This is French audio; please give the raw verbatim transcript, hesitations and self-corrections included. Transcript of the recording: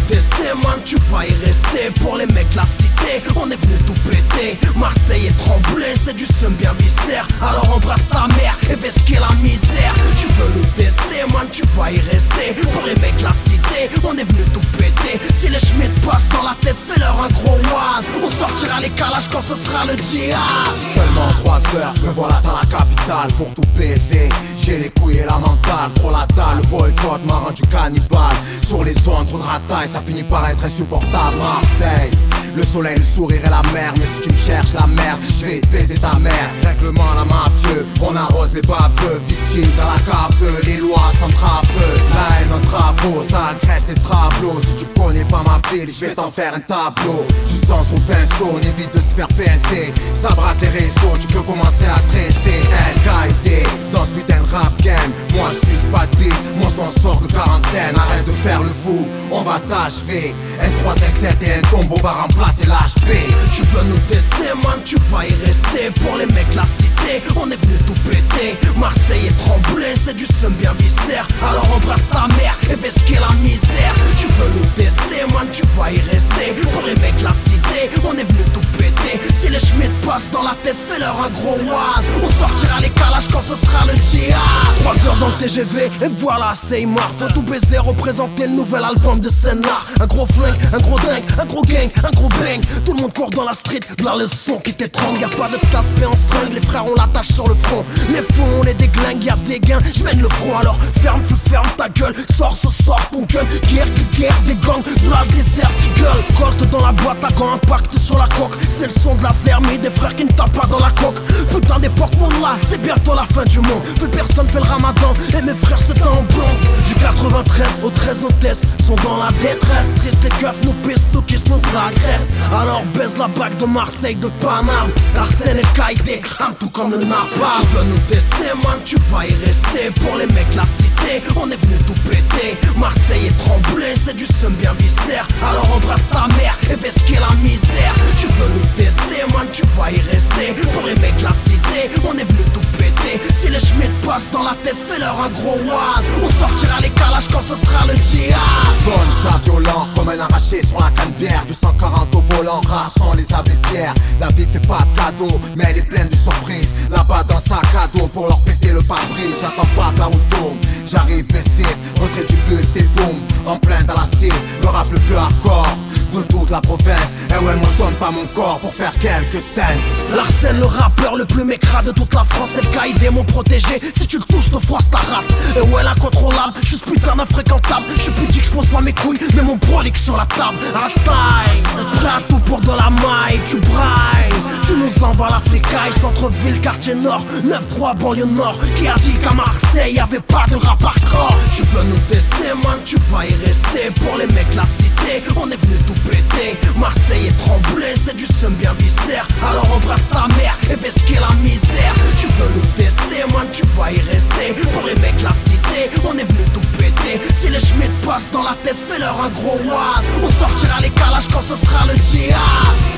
tester, man, tu vas y rester. Pour les mecs la cité, on est venu tout péter. Marseille est tremblé, c'est du seum bien viscère. Alors embrasse ta mère et fais ce qu'est la misère. Tu veux nous tester, man, tu vas y rester. Pour les mecs la cité, on est venu tout péter. Si les Schmitt passent dans la tête, fais-leur un gros one. On sortira les calages quand ce sera le djihad. Seulement trois heures, me voilà dans la capitale pour tout baiser. J'ai les couilles et la mentale, trop la dalle, le boycott m'a rendu cannibale. Sur les zones, trop de rataille, ça finit par être insupportable. Marseille, le soleil, le sourire et la mer. Mais si tu me cherches la merde, je vais te baiser ta mère. Règlement la mafieux, on arrose les baveux. Victime dans la cave, les lois s'entravent. La haine en travaux, ça agresse les travaux. Si tu connais pas ma ville, je vais t'en faire un tableau. Tu sens son pinceau, on évite de se faire pincer. Ça braque les réseaux, tu peux commencer à stresser. L K D, dans ce putain de rap game. Moi je suis pas de bite, mon sang sort de quarantaine. Arrête de faire le fou, on va t'achever. Un trois cinq sept et un tombeau va remplacer l'H P. Tu veux nous tester, man, tu vas y rester. Pour les mecs la cité, on est venu tout péter. Marseille est tremblé, c'est du seum bien viscère. Alors embrasse ta mère et fais ce qu'est la misère. Tu veux nous tester, man, tu vas y rester. Pour les mecs la cité, on est venu tout péter. Si les Schmitt passent dans la tête, fais-leur un gros one. On sortira les calages quand ce sera le djihad. Trois heures dans le T G V et voilà c'est marre. Faut tout baiser, représenter le nouvel album de Sénart. Un gros flingue, un gros dingue, un gros gang, un gros bang. Tout le monde court dans la street, là le son qui t'étrangle. Y'a pas de tasse, mais en string, les frères on l'attache sur le front. Les fous on est des glingues, y'a des gains, j'mène le front. Alors ferme, feu, ferme ta gueule, sors ce soir ton gun. Guerre qui guerre, des gangs, v'là le désert, tu gueules. Colte dans la boîte à gants, impact sur la coque. C'est le son de la zermie, des frères qui ne tapent pas dans la coque. Putain d'époque, mon là, c'est bientôt la fin du monde. Plus personne fait le ramadan, et mes frères c'est en blond. Du quatre-vingt-treize au treize, nos tests sont dans la détresse. Triste les keufs, nous pistent, nous kissent, nous agressent. Alors baise la bague de Marseille, de Paname. Arsène et Kaïdé crament tout comme le napalm. Tu veux nous tester, man, tu vas y rester. Pour les mecs la cité, on est venu tout péter. Marseille est tremblé, c'est du seum bien viscère. Alors embrasse ta mère et fais ce qu'est la misère. Tu veux nous tester, man, tu vas y rester. Pour les mecs la cité, on est venu tout péter. Si les Schmitt passent dans la tête, fais-leur un gros one. On sortira les calages quand ce sera le djihad. J'donne ça violent comme un arraché sur la canne bière. Du cent quarante au volant, rares sont les abbés pierres. La vie fait pas de cadeaux, mais elle est pleine de surprises. Là-bas dans sac à dos pour leur péter le pare-brise. J'attends pas que la route tourne, j'arrive baissé. Retrait du bus, et boum, en plein dans la cible. Le rap le plus hardcore de toute la province. Et ouais, moi j'donne pas mon corps pour faire quelques cents. L'arsène, le rappeur le plus mécra de toute la France. C'est le Kaïdé, mon protégé. Si tu le touches, te froisse ta race. Et ouais, l'incontrôlable, j'suis ce putain d'infréquentable. J'suis plus dit que j'pose pas mes couilles, mais mon brolique sur la table. À taille, prêt à tout pour de la maille. Tu brailles, tu nous envoies la flicaille. Centre-ville, quartier nord, neuf trois banlieue nord. Qui a dit qu'à Marseille y'avait pas de rap hardcore? Tu veux nous tester, man, tu vas y rester. Pour les mecs la cité, on est venu tout péter. Marseille est tremblé, c'est du seum bien viscère. Alors embrasse ta mère et fais ce qu'est la misère. Tu veux nous tester, man, tu vas y rester. Pour les mecs la cité, on est venu tout péter. Si les Schmitt passent dans la tête, fais-leur un gros one. On sortira les calages quand ce sera le djihad.